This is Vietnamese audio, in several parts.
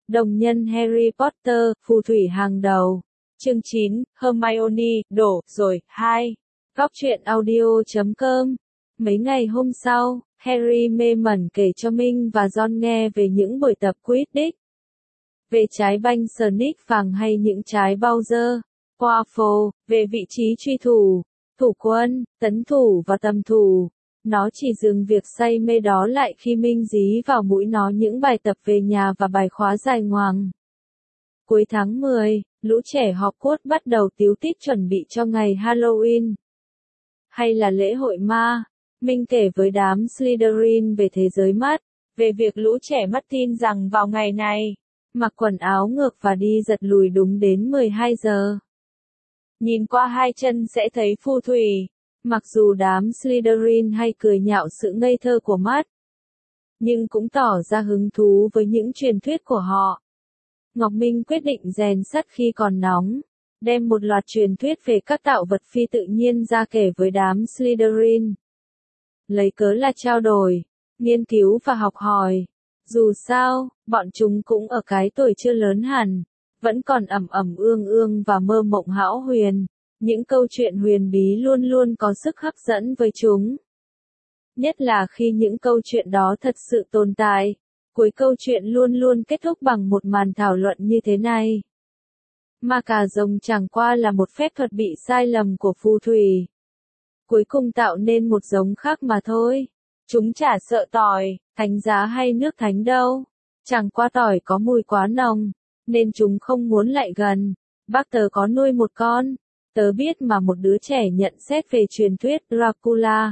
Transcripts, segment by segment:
Đồng nhân Harry Potter, phù thủy hàng đầu. Chương 9, Hermione, đổ, rồi, 2. Góc truyện audio.com. Mấy ngày hôm sau, Harry mê mẩn kể cho Minh và Ron nghe về những buổi tập Quidditch. Về trái banh Snick vàng hay những trái Bowser, Quaffle, về vị trí truy thủ, thủ quân, tấn thủ và tầm thủ. Nó chỉ dừng việc say mê đó lại khi Minh dí vào mũi nó những bài tập về nhà và bài khóa dài ngoằng. Cuối tháng 10, lũ trẻ Hogwarts bắt đầu tíu tít chuẩn bị cho ngày Halloween. Hay là lễ hội ma, Minh kể với đám Slytherin về thế giới mắt, về việc lũ trẻ mất tin rằng vào ngày này, mặc quần áo ngược và đi giật lùi đúng đến 12 giờ. Nhìn qua hai chân sẽ thấy phù thủy. Mặc dù đám Slytherin hay cười nhạo sự ngây thơ của mắt, nhưng cũng tỏ ra hứng thú với những truyền thuyết của họ. Ngọc Minh quyết định rèn sắt khi còn nóng, đem một loạt truyền thuyết về các tạo vật phi tự nhiên ra kể với đám Slytherin. Lấy cớ là trao đổi, nghiên cứu và học hỏi. Dù sao, bọn chúng cũng ở cái tuổi chưa lớn hẳn, vẫn còn ẩm ẩm ương ương và mơ mộng hão huyền. Những câu chuyện huyền bí luôn luôn có sức hấp dẫn với chúng. Nhất là khi những câu chuyện đó thật sự tồn tại. Cuối câu chuyện luôn luôn kết thúc bằng một màn thảo luận như thế này. Ma cà rồng chẳng qua là một phép thuật bị sai lầm của phù thủy. Cuối cùng tạo nên một giống khác mà thôi. Chúng chả sợ tỏi, thánh giá hay nước thánh đâu. Chẳng qua tỏi có mùi quá nồng, nên chúng không muốn lại gần. Bác tớ có nuôi một con. Tớ biết mà một đứa trẻ nhận xét về truyền thuyết Dracula.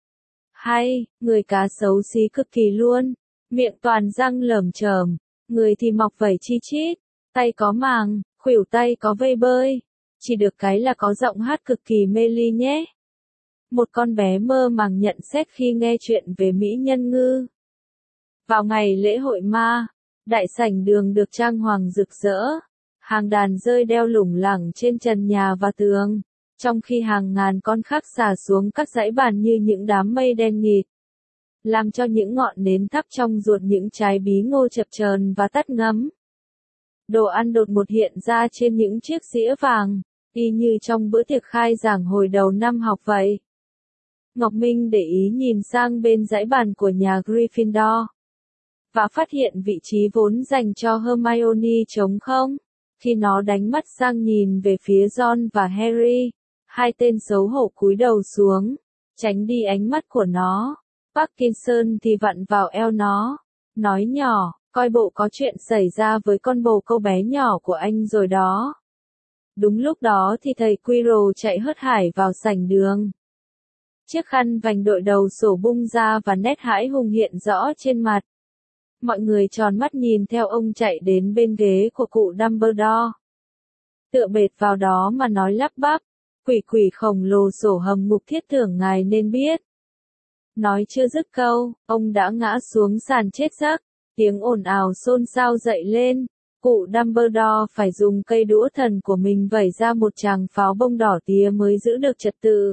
Hay, người cá xấu xí cực kỳ luôn, miệng toàn răng lởm chởm, người thì mọc vảy chi chít, tay có màng, khuỷu tay có vây bơi, chỉ được cái là có giọng hát cực kỳ mê ly nhé. Một con bé mơ màng nhận xét khi nghe chuyện về mỹ nhân ngư. Vào ngày lễ hội ma, đại sảnh đường được trang hoàng rực rỡ. Hàng đàn rơi đeo lủng lẳng trên trần nhà và tường, trong khi hàng ngàn con khác xả xuống các dãy bàn như những đám mây đen nghịt, làm cho những ngọn nến thắp trong ruột những trái bí ngô chập chờn và tắt ngấm. Đồ ăn đột ngột hiện ra trên những chiếc dĩa vàng, y như trong bữa tiệc khai giảng hồi đầu năm học vậy. Ngọc Minh để ý nhìn sang bên dãy bàn của nhà Gryffindor, và phát hiện vị trí vốn dành cho Hermione trống không. Khi nó đánh mắt sang nhìn về phía Ron và Harry, hai tên xấu hổ cúi đầu xuống, tránh đi ánh mắt của nó. Parkinson thì vặn vào eo nó, nói nhỏ, coi bộ có chuyện xảy ra với con bồ câu bé nhỏ của anh rồi đó. Đúng lúc đó thì thầy Quirrell chạy hớt hải vào sảnh đường. Chiếc khăn vành đội đầu sổ bung ra và nét hãi hùng hiện rõ trên mặt. Mọi người tròn mắt nhìn theo ông chạy đến bên ghế của cụ Dumbledore. Tựa bệt vào đó mà nói lắp bắp, quỷ khổng lồ sổ hầm ngục thiết tưởng ngài nên biết. Nói chưa dứt câu, ông đã ngã xuống sàn chết giấc, tiếng ồn ào xôn xao dậy lên. Cụ Dumbledore phải dùng cây đũa thần của mình vẩy ra một tràng pháo bông đỏ tía mới giữ được trật tự.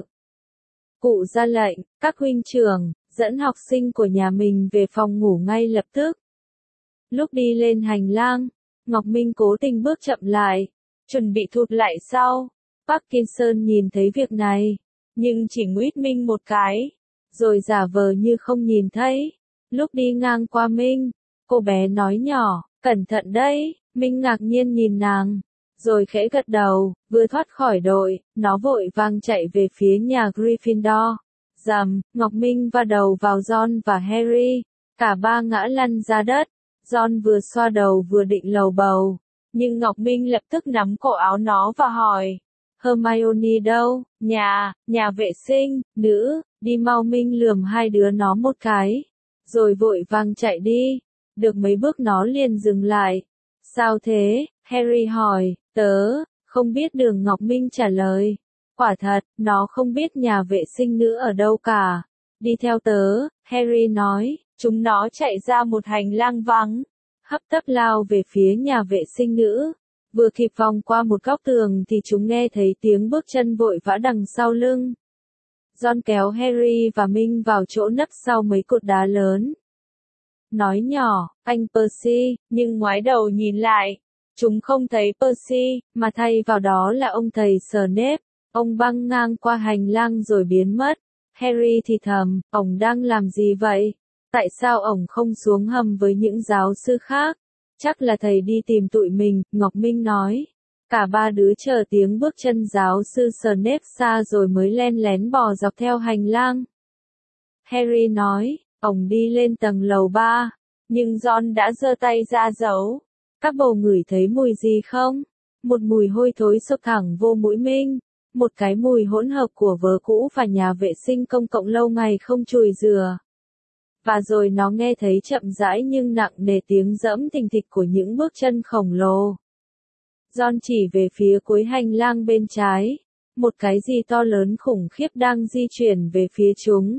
Cụ ra lệnh, các huynh trưởng, dẫn học sinh của nhà mình về phòng ngủ ngay lập tức. Lúc đi lên hành lang, Ngọc Minh cố tình bước chậm lại, chuẩn bị thụt lại sau. Parkinson nhìn thấy việc này, nhưng chỉ nguýt Minh một cái, rồi giả vờ như không nhìn thấy. Lúc đi ngang qua Minh, cô bé nói nhỏ, cẩn thận đấy. Minh ngạc nhiên nhìn nàng, rồi khẽ gật đầu. Vừa thoát khỏi đội, nó vội vàng chạy về phía nhà Gryffindor. Rầm, Ngọc Minh va đầu vào Ron và Harry, cả ba ngã lăn ra đất. Ron vừa xoa đầu vừa định lầu bầu, nhưng Ngọc Minh lập tức nắm cổ áo nó và hỏi, Hermione đâu? Nhà vệ sinh, nữ, đi mau. Minh lườm hai đứa nó một cái, rồi vội vàng chạy đi. Được mấy bước nó liền dừng lại. Sao thế? Harry hỏi. Tớ không biết đường. Ngọc Minh trả lời. Quả thật, nó không biết nhà vệ sinh nữ ở đâu cả. Đi theo tớ, Harry nói. Chúng nó chạy ra một hành lang vắng, hấp tấp lao về phía nhà vệ sinh nữ. Vừa kịp vòng qua một góc tường thì chúng nghe thấy tiếng bước chân vội vã đằng sau lưng. Ron kéo Harry và Minh vào chỗ nấp sau mấy cột đá lớn. nói nhỏ, anh Percy, nhưng ngoái đầu nhìn lại, chúng không thấy Percy, mà thay vào đó là ông thầy Snape. Ông băng ngang qua hành lang rồi biến mất. Harry thì thầm, ông đang làm gì vậy? Tại sao ông không xuống hầm với những giáo sư khác? Chắc là thầy đi tìm tụi mình, Ngọc Minh nói. Cả ba đứa chờ tiếng bước chân giáo sư Snape xa rồi mới len lén bò dọc theo hành lang. Harry nói, ông đi lên tầng lầu 3, nhưng Ron đã giơ tay ra giấu. Các bồ ngửi thấy mùi gì không? Một mùi hôi thối xộc thẳng vô mũi Minh. Một cái mùi hỗn hợp của vớ cũ và nhà vệ sinh công cộng lâu ngày không chùi rửa. Và rồi nó nghe thấy chậm rãi nhưng nặng nề tiếng dẫm thình thịch của những bước chân khổng lồ. Ron chỉ về phía cuối hành lang bên trái. Một cái gì to lớn khủng khiếp đang di chuyển về phía chúng.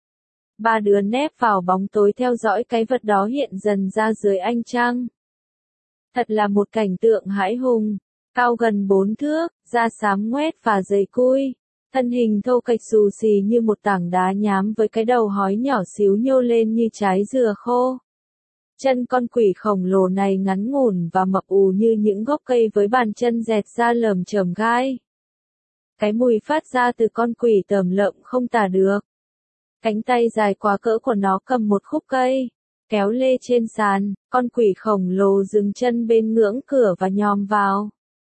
Ba đứa nép vào bóng tối theo dõi cái vật đó hiện dần ra dưới ánh trăng. Thật là một cảnh tượng hãi hùng. Cao gần 4 thước, da xám ngoét và dày cui. Thân hình thô kệch xù xì như một tảng đá nhám với cái đầu hói nhỏ xíu nhô lên như trái dừa khô. Chân con quỷ khổng lồ này ngắn ngủn và mập ù như những gốc cây với bàn chân dẹt ra lởm chởm gai. Cái mùi phát ra từ con quỷ tởm lợm không tả được. Cánh tay dài quá cỡ của nó cầm một khúc cây, kéo lê trên sàn, con quỷ khổng lồ dừng chân bên ngưỡng cửa và nhòm vào.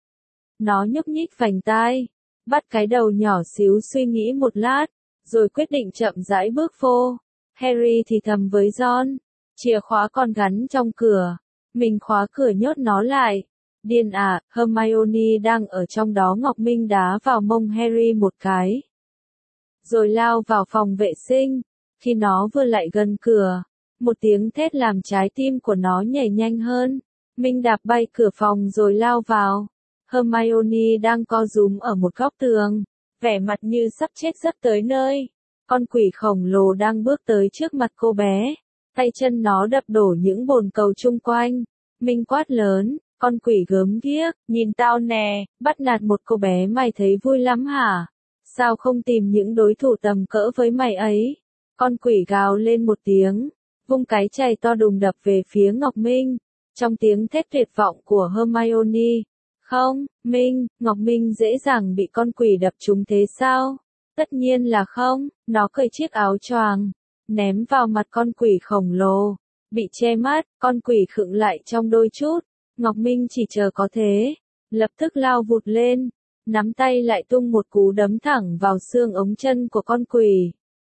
Nó nhúc nhích vành tai, bắt cái đầu nhỏ xíu suy nghĩ một lát, rồi quyết định chậm rãi bước vô. Harry thì thầm với Ron, chìa khóa còn gắn trong cửa, mình khóa cửa nhốt nó lại. Điên à, Hermione đang ở trong đó. Ngọc Minh đá vào mông Harry một cái. Rồi lao vào phòng vệ sinh. Khi nó vừa lại gần cửa, một tiếng thét làm trái tim của nó nhảy nhanh hơn. Minh đạp bay cửa phòng rồi lao vào. Hermione đang co rúm ở một góc tường, vẻ mặt như sắp chết sắp tới nơi. Con quỷ khổng lồ đang bước tới trước mặt cô bé. Tay chân nó đập đổ những bồn cầu chung quanh. Minh quát lớn, con quỷ gớm ghiếc, nhìn tao nè, bắt nạt một cô bé mày thấy vui lắm hả? Sao không tìm những đối thủ tầm cỡ với mày ấy? Con quỷ gào lên một tiếng, vung cái chày to đùng đập về phía Ngọc Minh. Trong tiếng thét tuyệt vọng của Hermione, không, Minh, Ngọc Minh dễ dàng bị con quỷ đập trúng thế sao? Tất nhiên là không, nó cởi chiếc áo choàng, ném vào mặt con quỷ khổng lồ. Bị che mắt, con quỷ khựng lại trong đôi chút. Ngọc Minh chỉ chờ có thế, lập tức lao vụt lên, nắm tay lại tung một cú đấm thẳng vào xương ống chân của con quỷ.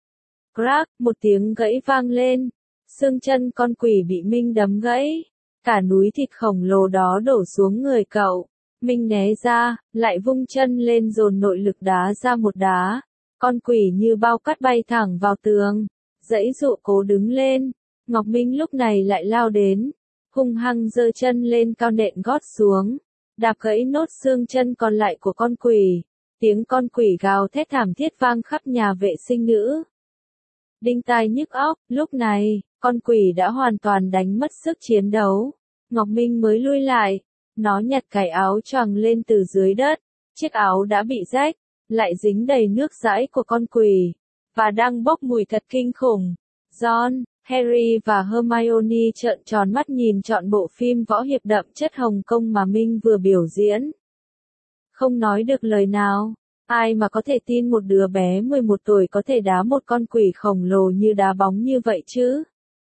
Crack, một tiếng gãy vang lên, xương chân con quỷ bị Minh đấm gãy. Cả núi thịt khổng lồ đó đổ xuống người cậu. Minh né ra, lại vung chân lên dồn nội lực đá ra một đá. Con quỷ như bao cát bay thẳng vào tường, giãy giụa cố đứng lên. Ngọc Minh lúc này lại lao đến, hung hăng giơ chân lên cao nện gót xuống, đạp gãy nốt xương chân còn lại của con quỷ. Tiếng con quỷ gào thét thảm thiết vang khắp nhà vệ sinh nữ. Đinh tai nhức óc, lúc này, con quỷ đã hoàn toàn đánh mất sức chiến đấu. Ngọc Minh mới lui lại, nó nhặt cái áo choàng lên từ dưới đất, chiếc áo đã bị rách, lại dính đầy nước dãi của con quỷ, và đang bốc mùi thật kinh khủng. Ron, Harry và Hermione trợn tròn mắt nhìn trọn bộ phim võ hiệp đậm chất Hồng Kông mà Minh vừa biểu diễn. Không nói được lời nào, ai mà có thể tin một đứa bé 11 tuổi có thể đá một con quỷ khổng lồ như đá bóng như vậy chứ?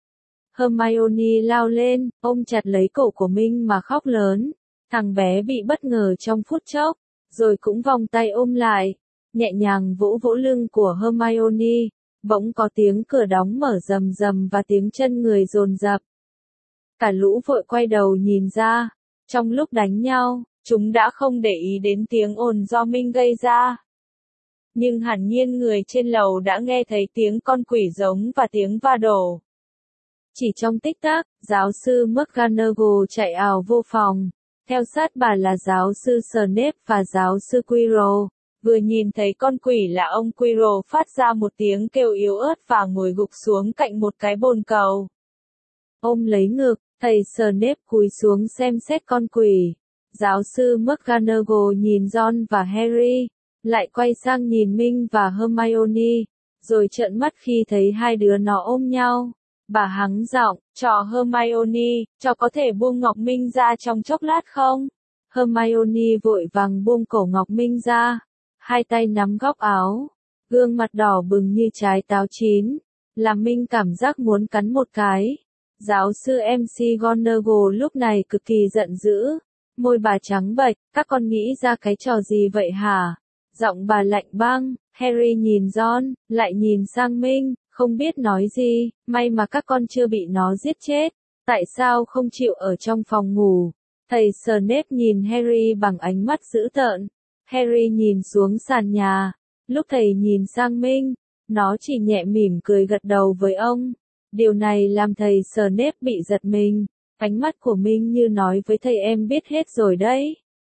Hermione lao lên, ôm chặt lấy cổ của Minh mà khóc lớn. Thằng bé bị bất ngờ trong phút chốc, rồi cũng vòng tay ôm lại, nhẹ nhàng vỗ vỗ lưng của Hermione. Bỗng có tiếng cửa đóng mở rầm rầm và tiếng chân người dồn dập. Cả lũ vội quay đầu nhìn ra. Trong lúc đánh nhau, chúng đã không để ý đến tiếng ồn do Minh gây ra. Nhưng hẳn nhiên người trên lầu đã nghe thấy tiếng con quỷ giống và tiếng va đổ. Chỉ trong tích tắc, giáo sư McGonagall chạy ào vô phòng. Theo sát bà là giáo sư Snape và giáo sư Quirrell. Vừa nhìn thấy con quỷ là ông Quirrell phát ra một tiếng kêu yếu ớt và ngồi gục xuống cạnh một cái bồn cầu. Ôm lấy ngực, thầy Snape cúi xuống xem xét con quỷ. Giáo sư McGonagall nhìn Ron và Harry, lại quay sang nhìn Minh và Hermione, rồi trợn mắt khi thấy hai đứa nó ôm nhau. Bà hắng giọng, trò Hermione, trò có thể buông Ngọc Minh ra trong chốc lát không? Hermione vội vàng buông cổ Ngọc Minh ra, hai tay nắm góc áo, gương mặt đỏ bừng như trái táo chín, làm Minh cảm giác muốn cắn một cái. Giáo sư McGonagall lúc này cực kỳ giận dữ, môi bà trắng bệch, các con nghĩ ra cái trò gì vậy hả? Giọng bà lạnh băng, Harry nhìn Ron, lại nhìn sang Minh, không biết nói gì, may mà các con chưa bị nó giết chết, tại sao không chịu ở trong phòng ngủ? Thầy Snape nhìn Harry bằng ánh mắt dữ tợn. Harry nhìn xuống sàn nhà, lúc thầy nhìn sang Minh, nó chỉ nhẹ mỉm cười gật đầu với ông. Điều này làm thầy Snape bị giật mình, ánh mắt của Minh như nói với thầy em biết hết rồi đấy.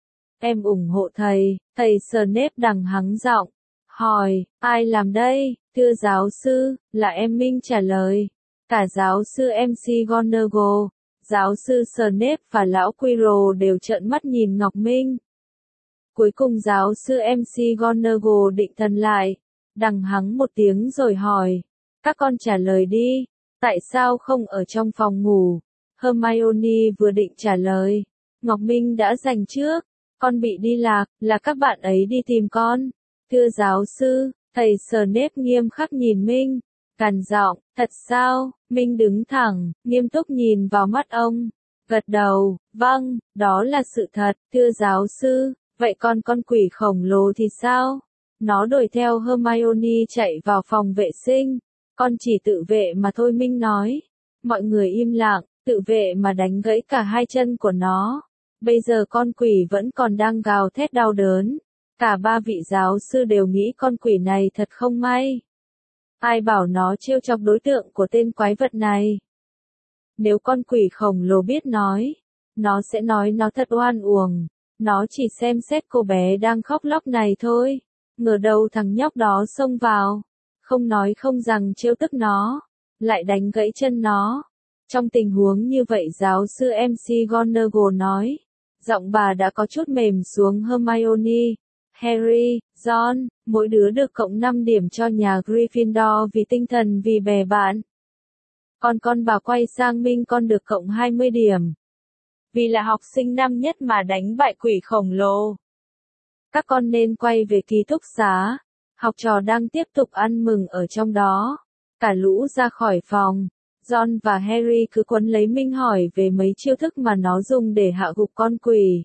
Em ủng hộ thầy, thầy Snape đằng hắng giọng, hỏi, ai làm đây, thưa giáo sư, là em. Minh trả lời, cả giáo sư McGonagall, giáo sư Snape và lão Quirrell đều trợn mắt nhìn Ngọc Minh. Cuối cùng giáo sư McGonagall định thần lại, đằng hắng một tiếng rồi hỏi, các con trả lời đi, tại sao không ở trong phòng ngủ? Hermione vừa định trả lời, Ngọc Minh đã giành trước, con bị đi lạc, là các bạn ấy đi tìm con. Thưa giáo sư, thầy Snape nghiêm khắc nhìn Minh, gằn giọng, thật sao? Minh đứng thẳng, nghiêm túc nhìn vào mắt ông, gật đầu, vâng, đó là sự thật, thưa giáo sư. Vậy còn con quỷ khổng lồ thì sao? Nó đuổi theo Hermione chạy vào phòng vệ sinh. Con chỉ tự vệ mà thôi, Minh nói. Mọi người im lặng, tự vệ mà đánh gãy cả hai chân của nó. Bây giờ con quỷ vẫn còn đang gào thét đau đớn. Cả ba vị giáo sư đều nghĩ con quỷ này thật không may. Ai bảo nó trêu chọc đối tượng của tên quái vật này? Nếu con quỷ khổng lồ biết nói, nó sẽ nói nó thật oan uổng. Nó chỉ xem xét cô bé đang khóc lóc này thôi. Ngờ đâu thằng nhóc đó xông vào. Không nói không rằng trêu tức nó. Lại đánh gãy chân nó. Trong tình huống như vậy giáo sư McGonagall nói. Giọng bà đã có chút mềm xuống Hermione. Harry, Ron, mỗi đứa được cộng 5 điểm cho nhà Gryffindor vì tinh thần vì bè bạn. Còn con bà quay sang Minh, con được cộng 20 điểm. Vì là học sinh năm nhất mà đánh bại quỷ khổng lồ. Các con nên quay về ký túc xá. Học trò đang tiếp tục ăn mừng ở trong đó. Cả lũ ra khỏi phòng. Ron và Harry cứ quấn lấy Minh hỏi về mấy chiêu thức mà nó dùng để hạ gục con quỷ.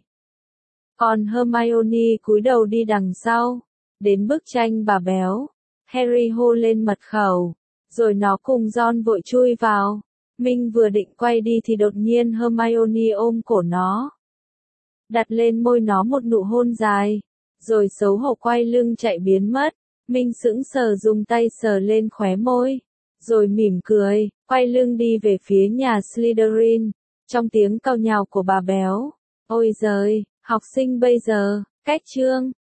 Còn Hermione cúi đầu đi đằng sau. Đến bức tranh bà béo. Harry hô lên mật khẩu. Rồi nó cùng Ron vội chui vào. Minh vừa định quay đi thì đột nhiên Hermione ôm cổ nó. Đặt lên môi nó một nụ hôn dài. Rồi xấu hổ quay lưng chạy biến mất. Minh sững sờ dùng tay sờ lên khóe môi. Rồi mỉm cười, quay lưng đi về phía nhà Slytherin. Trong tiếng càu nhàu của bà béo. Ôi giời, học sinh bây giờ, cách chương.